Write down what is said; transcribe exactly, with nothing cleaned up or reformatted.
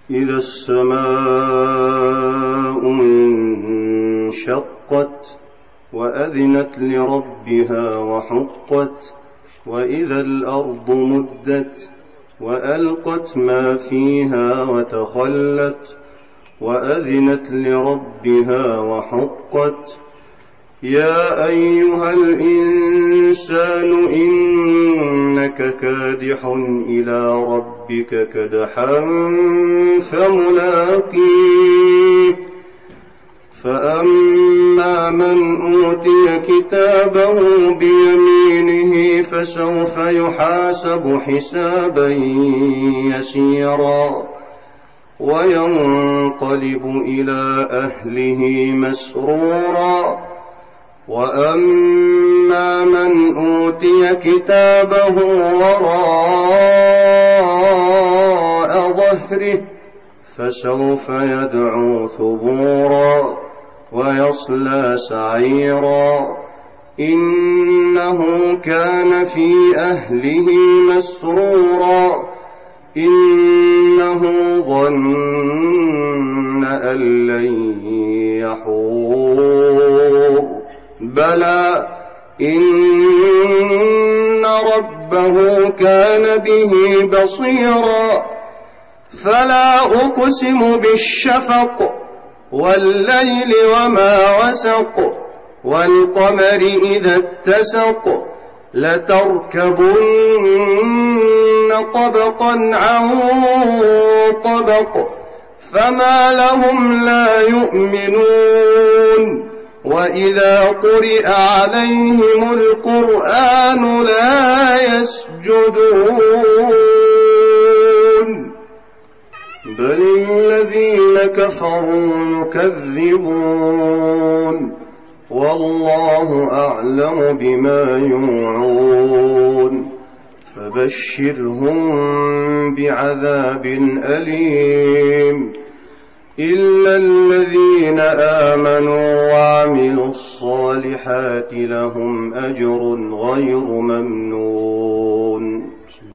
إذا السماء انشقت وأذنت لربها وحقت وإذا الأرض مدت وألقت ما فيها وتخلت وأذنت لربها وحقت يا أيها الإنسان إنك كادح إلى ربك كدحا فملاقيه فأما من أوتي كتابه بيمينه فسوف يحاسب حسابا يسيرا وينقلب إلى أهله مسرورا وأما من أوتي كتابه وراء ظهره فسوف يدعو ثبورا ويصلى سعيرا إنه كان في أهله مسرورا إنه ظن أن لن يحور بلى إن ربه كان به بصيرا فلا أقسم بالشفق والليل وما وسق والقمر إذا اتسق لتركبن طبقا عن طبق فما لهم لا يؤمنون وإذا قرئ عليهم القرآن لا يسجدون بل الذين كفروا يكذبون والله أعلم بما يوعون فبشرهم بعذاب أليم إلا الذين آمنوا وعملوا الصالحات لهم أجر غير ممنون.